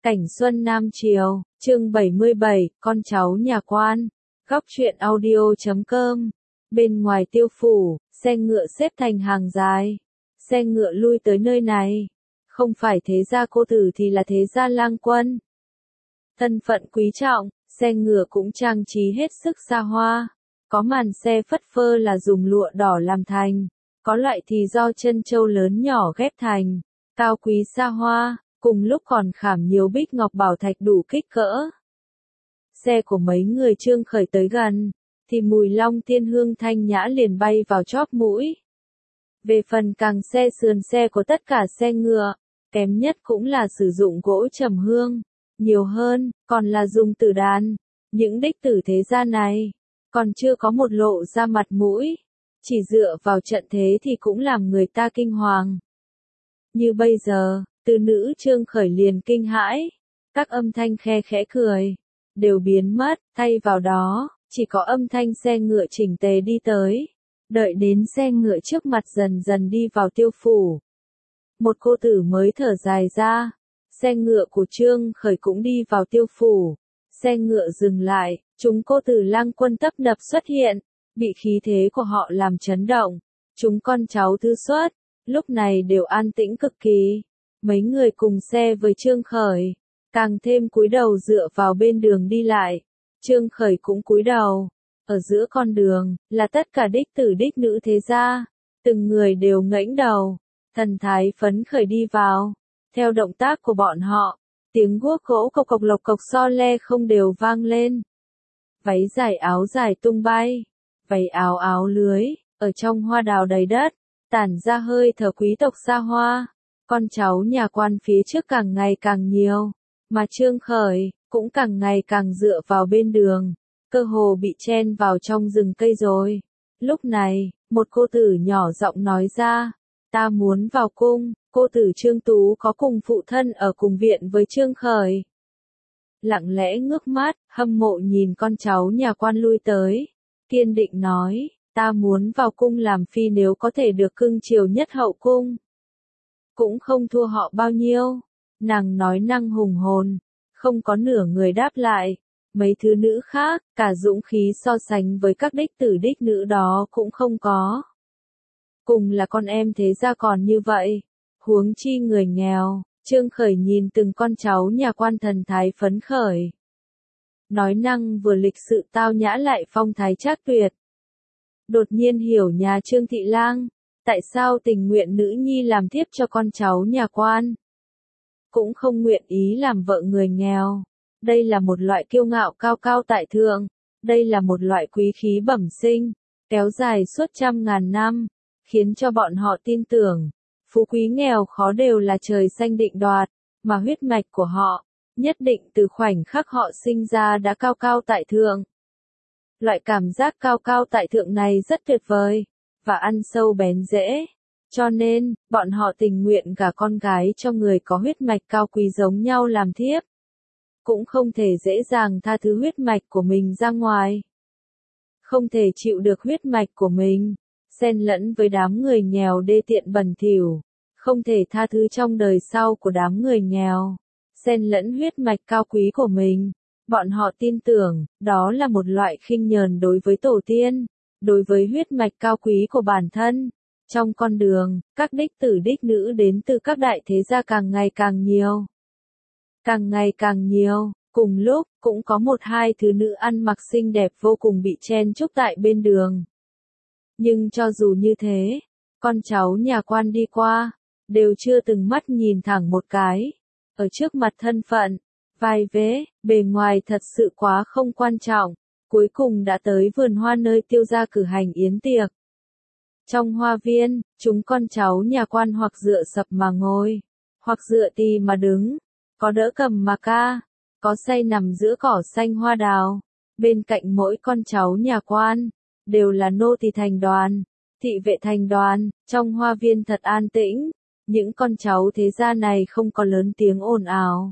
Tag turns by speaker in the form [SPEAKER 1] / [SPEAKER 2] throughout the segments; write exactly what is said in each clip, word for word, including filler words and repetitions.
[SPEAKER 1] Cảnh Xuân Nam Triều, chương bảy mươi bảy, con cháu nhà quan. Góc truyện audio chấm com. Bên ngoài Tiêu phủ, xe ngựa xếp thành hàng dài. Xe ngựa lui tới nơi này. Không phải thế gia cô tử thì là thế gia lang quân. Thân phận quý trọng, xe ngựa cũng trang trí hết sức xa hoa. Có màn xe phất phơ là dùng lụa đỏ làm thành. Có loại thì do chân châu lớn nhỏ ghép thành. Cao quý xa hoa. Cùng lúc còn khảm nhiều bích ngọc bảo thạch đủ kích cỡ. Xe của mấy người Trương Khởi tới gần, thì mùi long tiên hương thanh nhã liền bay vào chóp mũi. Về phần càng xe sườn xe của tất cả xe ngựa, kém nhất cũng là sử dụng gỗ trầm hương, nhiều hơn, còn là dùng tử đàn. Những đích tử thế gia này, còn chưa có một lộ ra mặt mũi, chỉ dựa vào trận thế thì cũng làm người ta kinh hoàng. Như bây giờ, từ nữ Trương Khởi liền kinh hãi, các âm thanh khe khẽ cười, đều biến mất, thay vào đó, chỉ có âm thanh xe ngựa chỉnh tề đi tới, đợi đến xe ngựa trước mặt dần dần đi vào Tiêu phủ. Một cô tử mới thở dài ra, xe ngựa của Trương Khởi cũng đi vào Tiêu phủ, xe ngựa dừng lại, chúng cô tử lang quân tấp nập xuất hiện, bị khí thế của họ làm chấn động, chúng con cháu thư xuất, lúc này đều an tĩnh cực kỳ. Mấy người cùng xe với Trương Khởi, càng thêm cúi đầu dựa vào bên đường đi lại. Trương Khởi cũng cúi đầu. Ở giữa con đường, là tất cả đích tử đích nữ thế gia. Từng người đều ngẩng đầu, thần thái phấn khởi đi vào. Theo động tác của bọn họ, tiếng guốc gỗ cộc cộc lộc cộc so le không đều vang lên. Váy dài áo dài tung bay, váy áo áo lưới, ở trong hoa đào đầy đất, tản ra hơi thở quý tộc xa hoa. Con cháu nhà quan phía trước càng ngày càng nhiều, mà Trương Khởi cũng càng ngày càng dựa vào bên đường, cơ hồ bị chen vào trong rừng cây rồi. Lúc này, một cô tử nhỏ giọng nói ra, ta muốn vào cung. Cô tử Trương Tú có cùng phụ thân ở cùng viện với Trương Khởi. Lặng lẽ ngước mắt, hâm mộ nhìn con cháu nhà quan lui tới, kiên định nói, ta muốn vào cung làm phi nếu có thể được cưng chiều nhất hậu cung. Cũng không thua họ bao nhiêu. Nàng nói năng hùng hồn, không có nửa người đáp lại. Mấy thứ nữ khác, cả dũng khí so sánh với các đích tử đích nữ đó cũng không có. Cùng là con em thế gia còn như vậy, huống chi người nghèo. Trương Khởi nhìn từng con cháu nhà quan thần thái phấn khởi. Nói năng vừa lịch sự tao nhã lại phong thái trác tuyệt. Đột nhiên hiểu nhà Trương Thị Lang. Tại sao tình nguyện nữ nhi làm thiếp cho con cháu nhà quan? Cũng không nguyện ý làm vợ người nghèo. Đây là một loại kiêu ngạo cao cao tại thượng. Đây là một loại quý khí bẩm sinh, kéo dài suốt trăm ngàn năm, khiến cho bọn họ tin tưởng, phú quý nghèo khó đều là trời xanh định đoạt, mà huyết mạch của họ, nhất định từ khoảnh khắc họ sinh ra đã cao cao tại thượng. Loại cảm giác cao cao tại thượng này rất tuyệt vời. Và ăn sâu bén rễ. Cho nên, bọn họ tình nguyện gả con gái cho người có huyết mạch cao quý giống nhau làm thiếp. Cũng không thể dễ dàng tha thứ huyết mạch của mình ra ngoài. Không thể chịu được huyết mạch của mình, xen lẫn với đám người nghèo đê tiện bẩn thỉu. Không thể tha thứ trong đời sau của đám người nghèo, xen lẫn huyết mạch cao quý của mình. Bọn họ tin tưởng, đó là một loại khinh nhờn đối với tổ tiên. Đối với huyết mạch cao quý của bản thân, trong con đường, các đích tử đích nữ đến từ các đại thế gia càng ngày càng nhiều. Càng ngày càng nhiều, cùng lúc, cũng có một hai thứ nữ ăn mặc xinh đẹp vô cùng bị chen chúc tại bên đường. Nhưng cho dù như thế, con cháu nhà quan đi qua, đều chưa từng mắt nhìn thẳng một cái. Ở trước mặt thân phận, vai vế, bề ngoài thật sự quá không quan trọng. Cuối cùng đã tới vườn hoa nơi Tiêu gia cử hành yến tiệc. Trong hoa viên, chúng con cháu nhà quan hoặc dựa sập mà ngồi, hoặc dựa tì mà đứng, có đỡ cầm mà ca, có say nằm giữa cỏ xanh hoa đào. Bên cạnh mỗi con cháu nhà quan, đều là nô tỳ thành đoàn, thị vệ thành đoàn. Trong hoa viên thật an tĩnh, những con cháu thế gia này không có lớn tiếng ồn ào.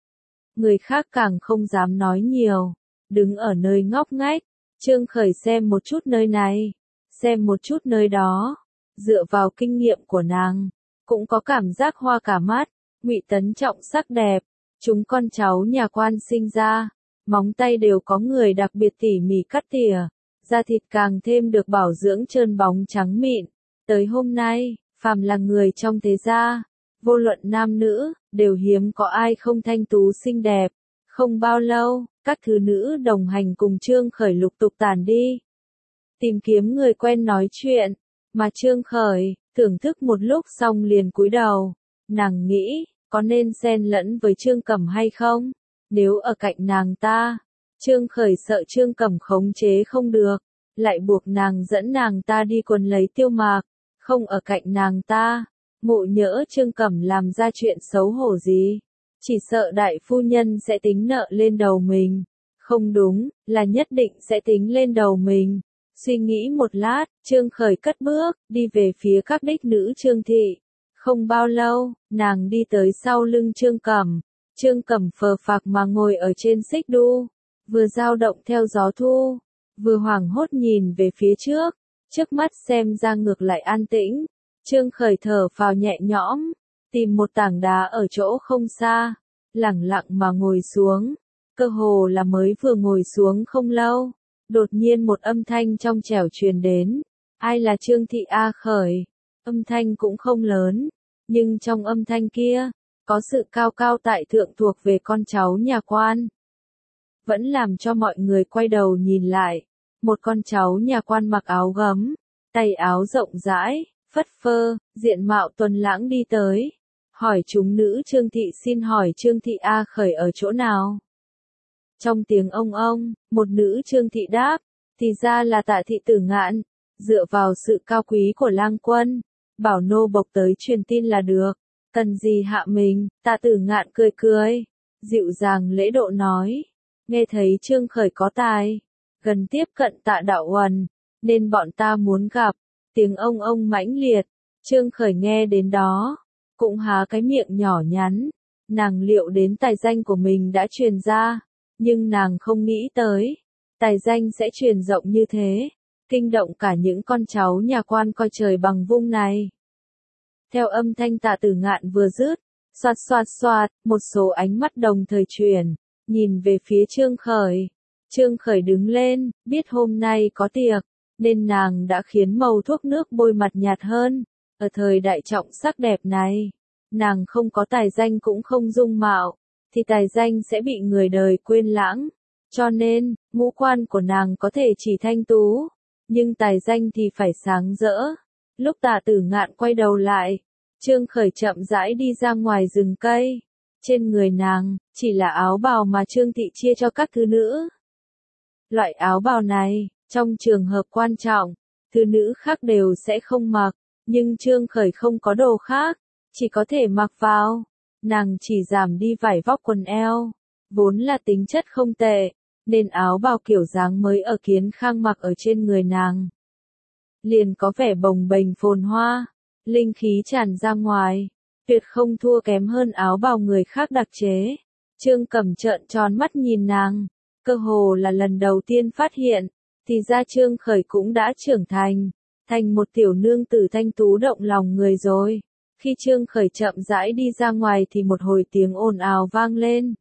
[SPEAKER 1] Người khác càng không dám nói nhiều. Đứng ở nơi ngóc ngách, Trương Khởi xem một chút nơi này, xem một chút nơi đó, dựa vào kinh nghiệm của nàng, cũng có cảm giác hoa cả mắt. Ngụy Tấn Trọng sắc đẹp, Chúng con cháu nhà quan sinh ra, móng tay đều có người đặc biệt tỉ mỉ cắt tỉa, da thịt càng thêm được bảo dưỡng trơn bóng trắng mịn. Tới hôm nay, phàm là người trong thế gia, vô luận nam nữ, đều hiếm có ai không thanh tú xinh đẹp. Không bao lâu, các thứ nữ đồng hành cùng Trương Khởi lục tục tản đi. Tìm kiếm người quen nói chuyện, mà Trương Khởi, thưởng thức một lúc xong liền cúi đầu. Nàng nghĩ, có nên xen lẫn với Trương Cẩm hay không? Nếu ở cạnh nàng ta, Trương Khởi sợ Trương Cẩm khống chế không được, lại buộc nàng dẫn nàng ta đi quần lấy Tiêu Mạc. Không ở cạnh nàng ta, ngộ nhỡ Trương Cẩm làm ra chuyện xấu hổ gì. Chỉ sợ đại phu nhân sẽ tính nợ lên đầu mình. Không đúng, là nhất định sẽ tính lên đầu mình. Suy nghĩ một lát, Trương Khởi cất bước, đi về phía các đích nữ Trương thị. Không bao lâu, nàng đi tới sau lưng Trương Cẩm. Trương Cẩm phờ phạc mà ngồi ở trên xích đu, vừa dao động theo gió thu, vừa hoảng hốt nhìn về phía trước. Trước mắt xem ra ngược lại an tĩnh. Trương Khởi thở phào nhẹ nhõm, tìm một tảng đá ở chỗ không xa, lẳng lặng mà ngồi xuống. Cơ hồ là mới vừa ngồi xuống không lâu, đột nhiên một âm thanh trong trẻo truyền đến. Ai là Trương thị A Khởi? Âm thanh cũng không lớn, nhưng trong âm thanh kia, có sự cao cao tại thượng thuộc về con cháu nhà quan. Vẫn làm cho mọi người quay đầu nhìn lại. Một con cháu nhà quan mặc áo gấm, tay áo rộng rãi, phất phơ, diện mạo tuấn lãng đi tới. Hỏi chúng nữ Trương thị xin hỏi Trương thị A Khởi ở chỗ nào? Trong tiếng ông ông, một nữ Trương thị đáp, thì ra là Tạ thị Tử Ngạn, dựa vào sự cao quý của lang quân, bảo nô bộc tới truyền tin là được. Cần gì hạ mình? Tạ Tử Ngạn cười cười, dịu dàng lễ độ nói, nghe thấy Trương Khởi có tài, gần tiếp cận Tạ đạo huần, nên bọn ta muốn gặp. Tiếng ông ông mãnh liệt, Trương Khởi nghe đến đó, cũng há cái miệng nhỏ nhắn. Nàng liệu đến tài danh của mình đã truyền ra, nhưng nàng không nghĩ tới, tài danh sẽ truyền rộng như thế, kinh động cả những con cháu nhà quan coi trời bằng vung này. Theo âm thanh Tạ Tử Ngạn vừa dứt, xoạt xoạt xoạt, một số ánh mắt đồng thời chuyển, nhìn về phía Trương Khởi. Trương Khởi đứng lên, biết hôm nay có tiệc, nên nàng đã khiến màu thuốc nước bôi mặt nhạt hơn. Ở thời đại trọng sắc đẹp này, nàng không có tài danh cũng không dung mạo, thì tài danh sẽ bị người đời quên lãng. Cho nên, ngũ quan của nàng có thể chỉ thanh tú, nhưng tài danh thì phải sáng rỡ. Lúc Tạ Tử Ngạn quay đầu lại, Trương Khởi chậm rãi đi ra ngoài rừng cây. Trên người nàng, chỉ là áo bào mà Trương thị chia cho các thứ nữ. Loại áo bào này, trong trường hợp quan trọng, thứ nữ khác đều sẽ không mặc, nhưng Trương Khởi không có đồ khác, chỉ có thể mặc vào. Nàng chỉ giảm đi vải vóc quần eo, vốn là tính chất không tệ, nên áo bào kiểu dáng mới ở Kiến Khang mặc ở trên người nàng. Liền có vẻ bồng bềnh phồn hoa, linh khí tràn ra ngoài, tuyệt không thua kém hơn áo bào người khác đặc chế. Trương Cẩm trợn tròn mắt nhìn nàng, cơ hồ là lần đầu tiên phát hiện, thì ra Trương Khởi cũng đã trưởng thành, thành một tiểu nương tử thanh tú động lòng người rồi. Khi Trương Khởi chậm rãi đi ra ngoài thì một hồi tiếng ồn ào vang lên.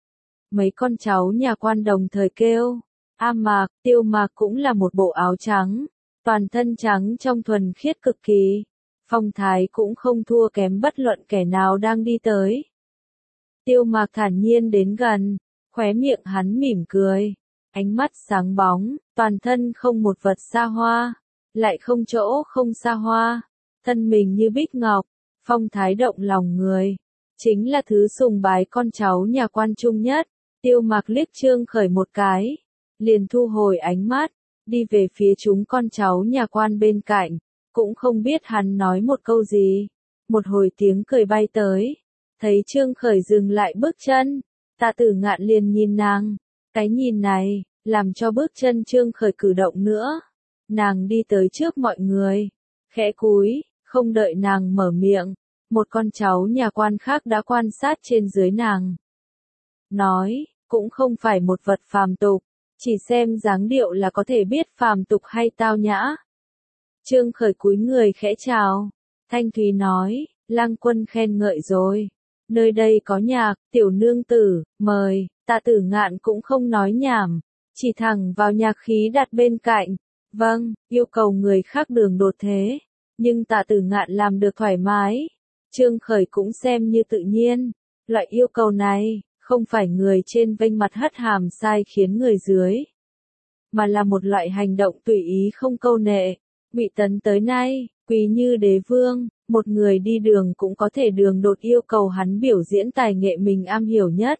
[SPEAKER 1] Mấy con cháu nhà quan đồng thời kêu, A Mạc, Tiêu Mạc cũng là một bộ áo trắng, toàn thân trắng trong thuần khiết cực kỳ, phong thái cũng không thua kém bất luận kẻ nào đang đi tới. Tiêu Mạc thản nhiên đến gần, khóe miệng hắn mỉm cười, ánh mắt sáng bóng, toàn thân không một vật xa hoa, lại không chỗ không xa hoa, thân mình như bích ngọc, phong thái động lòng người, chính là thứ sùng bái con cháu nhà quan trung nhất. Tiêu Mạc liếc Trương Khởi một cái, liền thu hồi ánh mắt, đi về phía chúng con cháu nhà quan bên cạnh, cũng không biết hắn nói một câu gì. Một hồi tiếng cười bay tới, thấy Trương Khởi dừng lại bước chân, Tạ Tử Ngạn liền nhìn nàng, cái nhìn này, làm cho bước chân Trương Khởi cử động nữa. Nàng đi tới trước mọi người, khẽ cúi, không đợi nàng mở miệng, một con cháu nhà quan khác đã quan sát trên dưới nàng. Nói, cũng không phải một vật phàm tục, chỉ xem dáng điệu là có thể biết phàm tục hay tao nhã. Trương Khởi cúi người khẽ chào, thanh thúy nói, lang quân khen ngợi rồi, nơi đây có nhạc, tiểu nương tử, mời, Tạ Tử Ngạn cũng không nói nhảm, chỉ thẳng vào nhạc khí đặt bên cạnh. Vâng, yêu cầu người khác đường đột thế, nhưng Tạ Tử Ngạn làm được thoải mái. Trương Khởi cũng xem như tự nhiên, loại yêu cầu này, không phải người trên vênh mặt hất hàm sai khiến người dưới, mà là một loại hành động tùy ý không câu nệ. Ngụy Tấn tới nay, quý như đế vương, một người đi đường cũng có thể đường đột yêu cầu hắn biểu diễn tài nghệ mình am hiểu nhất.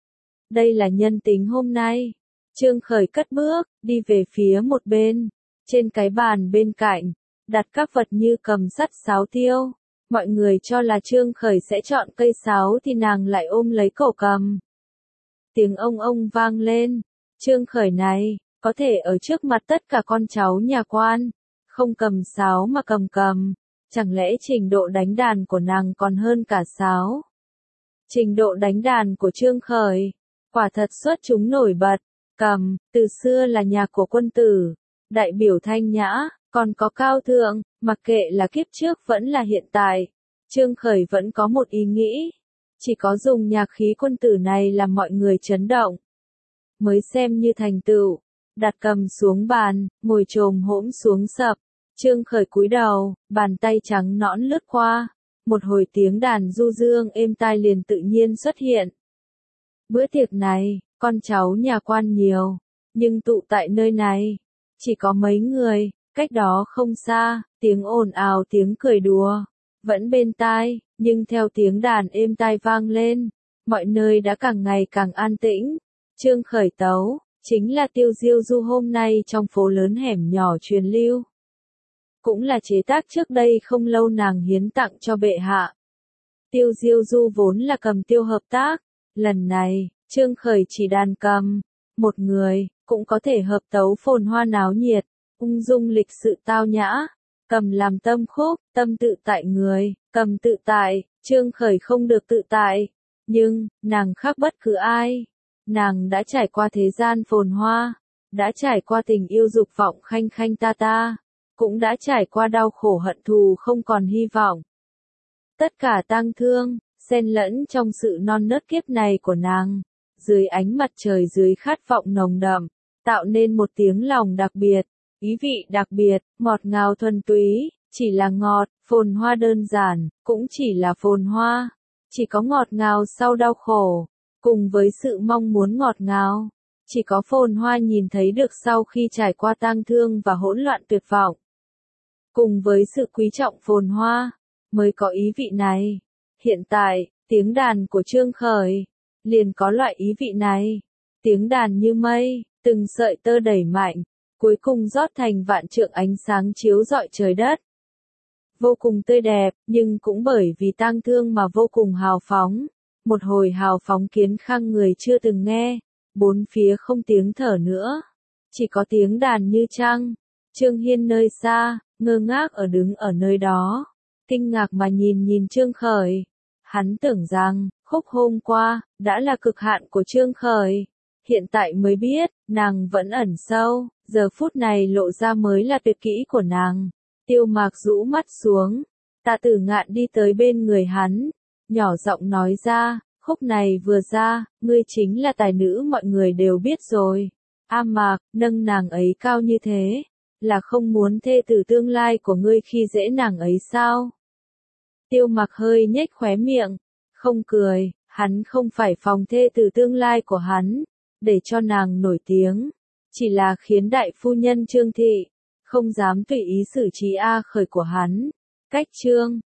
[SPEAKER 1] Đây là nhân tính hôm nay. Trương Khởi cất bước, đi về phía một bên. Trên cái bàn bên cạnh, đặt các vật như cầm sắt sáo tiêu. Mọi người cho là Trương Khởi sẽ chọn cây sáo thì nàng lại ôm lấy cổ cầm. Tiếng ông ông vang lên. Trương Khởi này, có thể ở trước mặt tất cả con cháu nhà quan, không cầm sáo mà cầm cầm. Chẳng lẽ trình độ đánh đàn của nàng còn hơn cả sáo? Trình độ đánh đàn của Trương Khởi, quả thật xuất chúng nổi bật. Cầm, từ xưa là nhạc của quân tử, đại biểu thanh nhã, còn có cao thượng, mặc kệ là kiếp trước vẫn là hiện tại. Trương Khởi vẫn có một ý nghĩ, chỉ có dùng nhạc khí quân tử này làm mọi người chấn động, mới xem như thành tựu. Đặt cầm xuống bàn, ngồi chồm hỗn xuống sập. Trương Khởi cúi đầu, bàn tay trắng nõn lướt qua, một hồi tiếng đàn du dương êm tai liền tự nhiên xuất hiện. Bữa tiệc này, con cháu nhà quan nhiều, nhưng tụ tại nơi này, chỉ có mấy người. Cách đó không xa, tiếng ồn ào tiếng cười đùa, vẫn bên tai, nhưng theo tiếng đàn êm tai vang lên, mọi nơi đã càng ngày càng an tĩnh. Trương Khởi tấu, chính là tiêu diêu du hôm nay trong phố lớn hẻm nhỏ truyền lưu. Cũng là chế tác trước đây không lâu nàng hiến tặng cho bệ hạ. Tiêu diêu du vốn là cầm tiêu hợp tác, lần này, Trương Khởi chỉ đàn cầm, một người, cũng có thể hợp tấu phồn hoa náo nhiệt, ung dung lịch sự tao nhã, cầm làm tâm khúc, tâm tự tại người, cầm tự tại, Trương Khởi không được tự tại, nhưng, nàng khác bất cứ ai, nàng đã trải qua thế gian phồn hoa, đã trải qua tình yêu dục vọng khanh khanh ta ta, cũng đã trải qua đau khổ hận thù không còn hy vọng. Tất cả tang thương, xen lẫn trong sự non nớt kiếp này của nàng, dưới ánh mặt trời dưới khát vọng nồng đậm, tạo nên một tiếng lòng đặc biệt, ý vị đặc biệt, ngọt ngào thuần túy, chỉ là ngọt, phồn hoa đơn giản, cũng chỉ là phồn hoa, chỉ có ngọt ngào sau đau khổ, cùng với sự mong muốn ngọt ngào, chỉ có phồn hoa nhìn thấy được sau khi trải qua tang thương và hỗn loạn tuyệt vọng. Cùng với sự quý trọng phồn hoa, mới có ý vị này. Hiện tại, tiếng đàn của Trương Khởi, liền có loại ý vị này. Tiếng đàn như mây, từng sợi tơ đẩy mạnh, cuối cùng rót thành vạn trượng ánh sáng chiếu rọi trời đất. Vô cùng tươi đẹp, nhưng cũng bởi vì tang thương mà vô cùng hào phóng. Một hồi hào phóng kiến khang người chưa từng nghe, bốn phía không tiếng thở nữa, chỉ có tiếng đàn như trăng. Trương Hiên nơi xa, ngơ ngác ở đứng ở nơi đó, kinh ngạc mà nhìn nhìn Trương Khởi. Hắn tưởng rằng, khúc hôm qua, đã là cực hạn của Trương Khởi. Hiện tại mới biết, nàng vẫn ẩn sâu, giờ phút này lộ ra mới là tuyệt kỹ của nàng. Tiêu Mạc rũ mắt xuống, Tạ Tử Ngạn đi tới bên người hắn, nhỏ giọng nói ra, khúc này vừa ra, ngươi chính là tài nữ mọi người đều biết rồi. A Mạc, nâng nàng ấy cao như thế, là không muốn thê tử tương lai của ngươi khi dễ nàng ấy sao? Tiêu Mạc hơi nhếch khóe miệng, không cười, hắn không phải phòng thê tử tương lai của hắn, để cho nàng nổi tiếng, chỉ là khiến đại phu nhân Trương Thị, không dám tùy ý xử trí A Khởi của hắn. Cách Trương